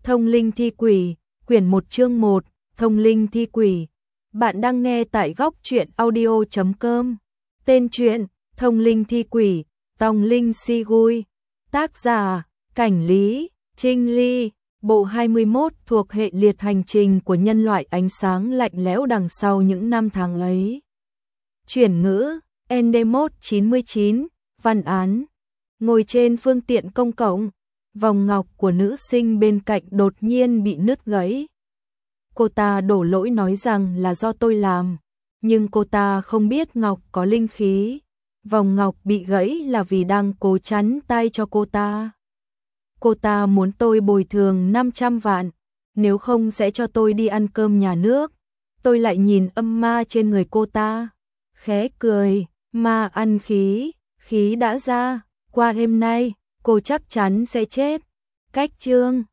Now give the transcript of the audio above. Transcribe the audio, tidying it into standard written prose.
Thông linh thi quỷ, quyển 1 chương 1, thông linh thi quỷ. Bạn đang nghe tại góc truyện audio.com. Tên truyện, thông linh thi quỷ, tòng linh si gui. Tác giả, Cảnh Lý, Trinh Ly. Bộ 21 thuộc hệ liệt hành trình của nhân loại ánh sáng lạnh lẽo đằng sau những năm tháng ấy. Chuyển ngữ, Endemot 99, văn án. Ngồi trên phương tiện công cộng, vòng ngọc của nữ sinh bên cạnh đột nhiên bị nứt gãy. Cô ta đổ lỗi nói rằng là do tôi làm, nhưng cô ta không biết ngọc có linh khí. Vòng ngọc bị gãy là vì đang cố chắn tay cho cô ta. Cô ta muốn tôi bồi thường 500 vạn, nếu không sẽ cho tôi đi ăn cơm nhà nước. Tôi lại nhìn âm ma trên người cô ta, khẽ cười, ma ăn khí, khí đã ra, qua đêm nay, cô chắc chắn sẽ chết. Cách chương